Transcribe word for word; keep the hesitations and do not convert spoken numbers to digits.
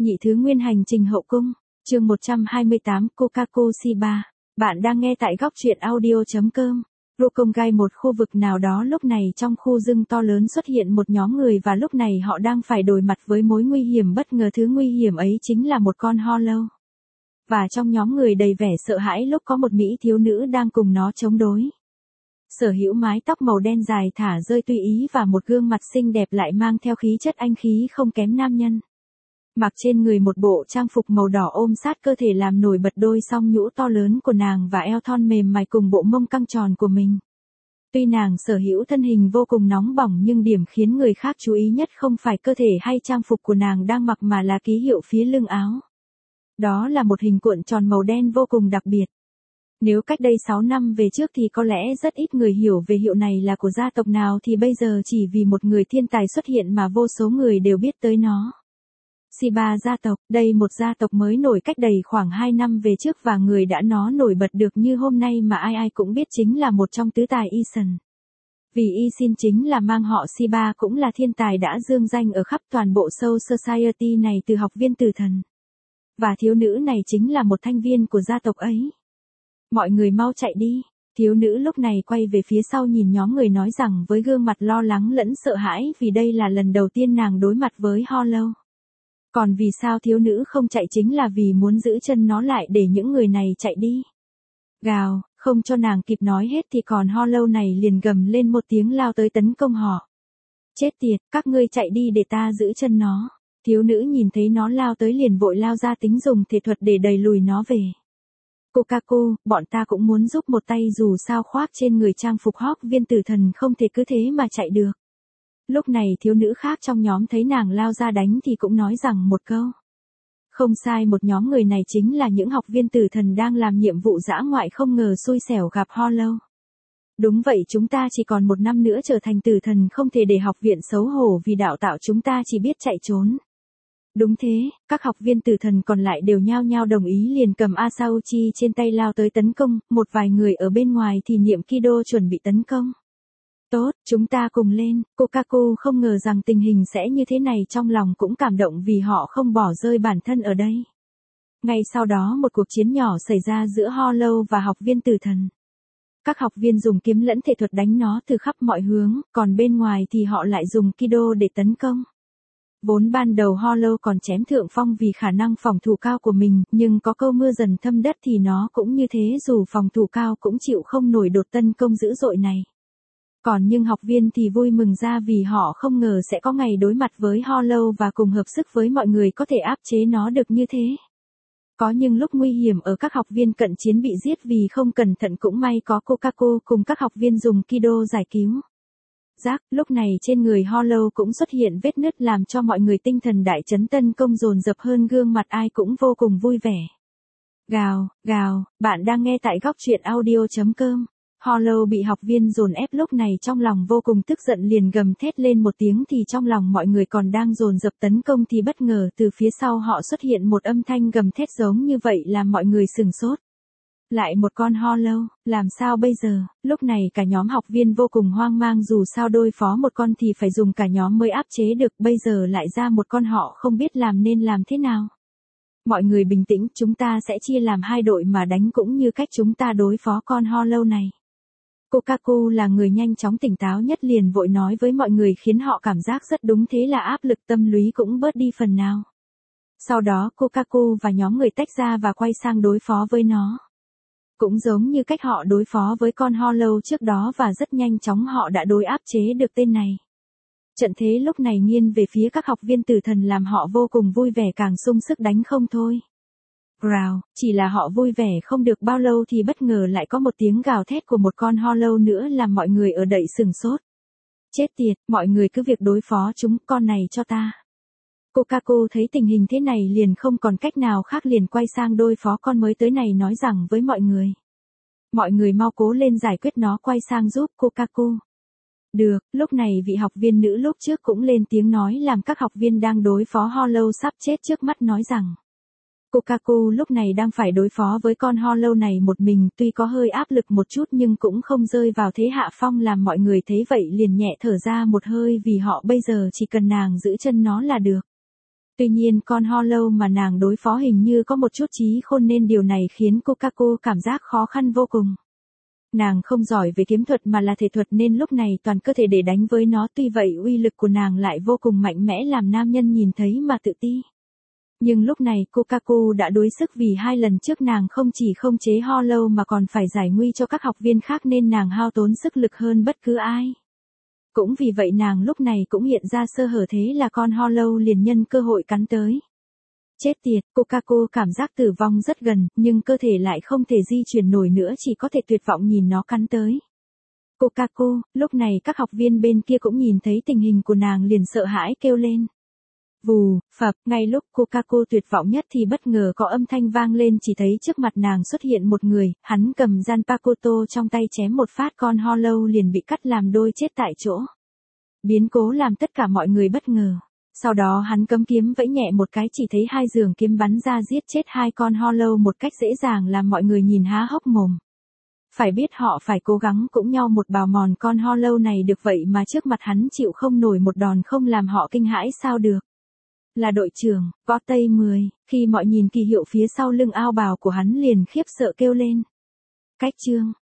Nhị thứ nguyên hành trình hậu cung, chương một trăm hai mươi tám Coca-Cola Shiba. Bạn đang nghe tại góc truyện audio.com. Rokongai, một khu vực nào đó lúc này trong khu rừng to lớn xuất hiện một nhóm người và lúc này họ đang phải đối mặt với mối nguy hiểm bất ngờ. Thứ nguy hiểm ấy chính là một con Hollow. Và trong nhóm người đầy vẻ sợ hãi lúc có một mỹ thiếu nữ đang cùng nó chống đối. Sở hữu mái tóc màu đen dài thả rơi tùy ý và một gương mặt xinh đẹp lại mang theo khí chất anh khí không kém nam nhân. Mặc trên người một bộ trang phục màu đỏ ôm sát cơ thể làm nổi bật đôi song nhũ to lớn của nàng và eo thon mềm mại cùng bộ mông căng tròn của mình. Tuy nàng sở hữu thân hình vô cùng nóng bỏng nhưng điểm khiến người khác chú ý nhất không phải cơ thể hay trang phục của nàng đang mặc mà là ký hiệu phía lưng áo. Đó là một hình cuộn tròn màu đen vô cùng đặc biệt. Nếu cách đây sáu năm về trước thì có lẽ rất ít người hiểu về hiệu này là của gia tộc nào thì bây giờ chỉ vì một người thiên tài xuất hiện mà vô số người đều biết tới nó. Shiba gia tộc, đây một gia tộc mới nổi cách đầy khoảng hai năm về trước và người đã nó nổi bật được như hôm nay mà ai ai cũng biết chính là một trong tứ tài Isin. Vì Isin chính là mang họ Shiba cũng là thiên tài đã dương danh ở khắp toàn bộ Soul Society này từ học viên tử thần. Và thiếu nữ này chính là một thành viên của gia tộc ấy. Mọi người mau chạy đi. Thiếu nữ lúc này quay về phía sau nhìn nhóm người nói rằng với gương mặt lo lắng lẫn sợ hãi vì đây là lần đầu tiên nàng đối mặt với Hollow. Còn vì sao thiếu nữ không chạy chính là vì muốn giữ chân nó lại để những người này chạy đi. Gào, không cho nàng kịp nói hết thì còn Hollow này liền gầm lên một tiếng lao tới tấn công họ. Chết tiệt, các ngươi chạy đi để ta giữ chân nó. Thiếu nữ nhìn thấy nó lao tới liền vội lao ra tính dùng thể thuật để đẩy lùi nó về. Coca-Cola, bọn ta cũng muốn giúp một tay dù sao khoác trên người trang phục hóc viên tử thần không thể cứ thế mà chạy được. Lúc này thiếu nữ khác trong nhóm thấy nàng lao ra đánh thì cũng nói rằng một câu. Không sai, một nhóm người này chính là những học viên tử thần đang làm nhiệm vụ dã ngoại không ngờ xui xẻo gặp Hollow. Đúng vậy, chúng ta chỉ còn một năm nữa trở thành tử thần, không thể để học viện xấu hổ vì đạo tạo chúng ta chỉ biết chạy trốn. Đúng thế, các học viên tử thần còn lại đều nhao nhao đồng ý liền cầm Asauchi trên tay lao tới tấn công, một vài người ở bên ngoài thì niệm Kido chuẩn bị tấn công. Tốt, chúng ta cùng lên. Coca-Cola không ngờ rằng tình hình sẽ như thế này, trong lòng cũng cảm động vì họ không bỏ rơi bản thân ở đây. Ngay sau đó một cuộc chiến nhỏ xảy ra giữa Hollow và học viên tử thần. Các học viên dùng kiếm lẫn thể thuật đánh nó từ khắp mọi hướng, còn bên ngoài thì họ lại dùng Kido để tấn công. Vốn ban đầu Hollow còn chém thượng phong vì khả năng phòng thủ cao của mình, nhưng có câu mưa dần thâm đất thì nó cũng như thế, dù phòng thủ cao cũng chịu không nổi đột tấn công dữ dội này. Còn nhưng học viên thì vui mừng ra vì họ không ngờ sẽ có ngày đối mặt với Hollow và cùng hợp sức với mọi người có thể áp chế nó được như thế. Có những lúc nguy hiểm ở các học viên cận chiến bị giết vì không cẩn thận, cũng may có Coca-Cola cùng các học viên dùng Kido giải cứu. Giác, lúc này trên người Hollow cũng xuất hiện vết nứt làm cho mọi người tinh thần đại chấn, tấn công dồn dập hơn, gương mặt ai cũng vô cùng vui vẻ. Gào, gào, bạn đang nghe tại góc truyện audio.com. Hollow bị học viên dồn ép lúc này trong lòng vô cùng tức giận liền gầm thét lên một tiếng, thì trong lòng mọi người còn đang dồn dập tấn công thì bất ngờ từ phía sau họ xuất hiện một âm thanh gầm thét giống như vậy làm mọi người sửng sốt. Lại một con Hollow, làm sao bây giờ? Lúc này cả nhóm học viên vô cùng hoang mang, dù sao đối phó một con thì phải dùng cả nhóm mới áp chế được, bây giờ lại ra một con họ không biết làm nên làm thế nào. Mọi người bình tĩnh, chúng ta sẽ chia làm hai đội mà đánh cũng như cách chúng ta đối phó con Hollow này. Coca-Cola là người nhanh chóng tỉnh táo nhất liền vội nói với mọi người khiến họ cảm giác rất đúng, thế là áp lực tâm lý cũng bớt đi phần nào. Sau đó Coca-Cola và nhóm người tách ra và quay sang đối phó với nó. Cũng giống như cách họ đối phó với con Hollow trước đó và rất nhanh chóng họ đã đối áp chế được tên này. Trận thế lúc này nghiêng về phía các học viên tử thần làm họ vô cùng vui vẻ, càng sung sức đánh không thôi. Gào, chỉ là họ vui vẻ không được bao lâu thì bất ngờ lại có một tiếng gào thét của một con Hollow nữa làm mọi người ở đậy sửng sốt. Chết tiệt, mọi người cứ việc đối phó chúng, con này cho ta. Coca-Cola thấy tình hình thế này liền không còn cách nào khác liền quay sang đối phó con mới tới này nói rằng với mọi người. Mọi người mau cố lên giải quyết nó, quay sang giúp Coca-Cola. Được, lúc này vị học viên nữ lúc trước cũng lên tiếng nói làm các học viên đang đối phó Hollow sắp chết trước mắt nói rằng. Coca-Cola lúc này đang phải đối phó với con Hollow này một mình, tuy có hơi áp lực một chút nhưng cũng không rơi vào thế hạ phong, làm mọi người thấy vậy liền nhẹ thở ra một hơi vì họ bây giờ chỉ cần nàng giữ chân nó là được. Tuy nhiên con Hollow mà nàng đối phó hình như có một chút trí khôn nên điều này khiến Coca-Cola cảm giác khó khăn vô cùng. Nàng không giỏi về kiếm thuật mà là thể thuật nên lúc này toàn cơ thể để đánh với nó, tuy vậy uy lực của nàng lại vô cùng mạnh mẽ làm nam nhân nhìn thấy mà tự ti. Nhưng lúc này Coca-Cola đã đuối sức vì hai lần trước nàng không chỉ không chế Hollow mà còn phải giải nguy cho các học viên khác nên nàng hao tốn sức lực hơn bất cứ ai. Cũng vì vậy nàng lúc này cũng hiện ra sơ hở, thế là con Hollow liền nhân cơ hội cắn tới. Chết tiệt, Coca-Cola cảm giác tử vong rất gần, nhưng cơ thể lại không thể di chuyển nổi nữa, chỉ có thể tuyệt vọng nhìn nó cắn tới. Coca-Cola, lúc này các học viên bên kia cũng nhìn thấy tình hình của nàng liền sợ hãi kêu lên. Vù, phập, ngay lúc Coca-Cola tuyệt vọng nhất thì bất ngờ có âm thanh vang lên, chỉ thấy trước mặt nàng xuất hiện một người, hắn cầm Zanpakuto trong tay chém một phát, con Hollow liền bị cắt làm đôi chết tại chỗ. Biến cố làm tất cả mọi người bất ngờ. Sau đó hắn cấm kiếm vẫy nhẹ một cái, chỉ thấy hai giường kiếm bắn ra giết chết hai con Hollow một cách dễ dàng làm mọi người nhìn há hốc mồm. Phải biết họ phải cố gắng cũng nhau một bào mòn con Hollow này được, vậy mà trước mặt hắn chịu không nổi một đòn không làm họ kinh hãi sao được. Là đội trưởng, có Tây mười, khi mọi nhìn kỳ hiệu phía sau lưng ao bào của hắn liền khiếp sợ kêu lên. Cách chương,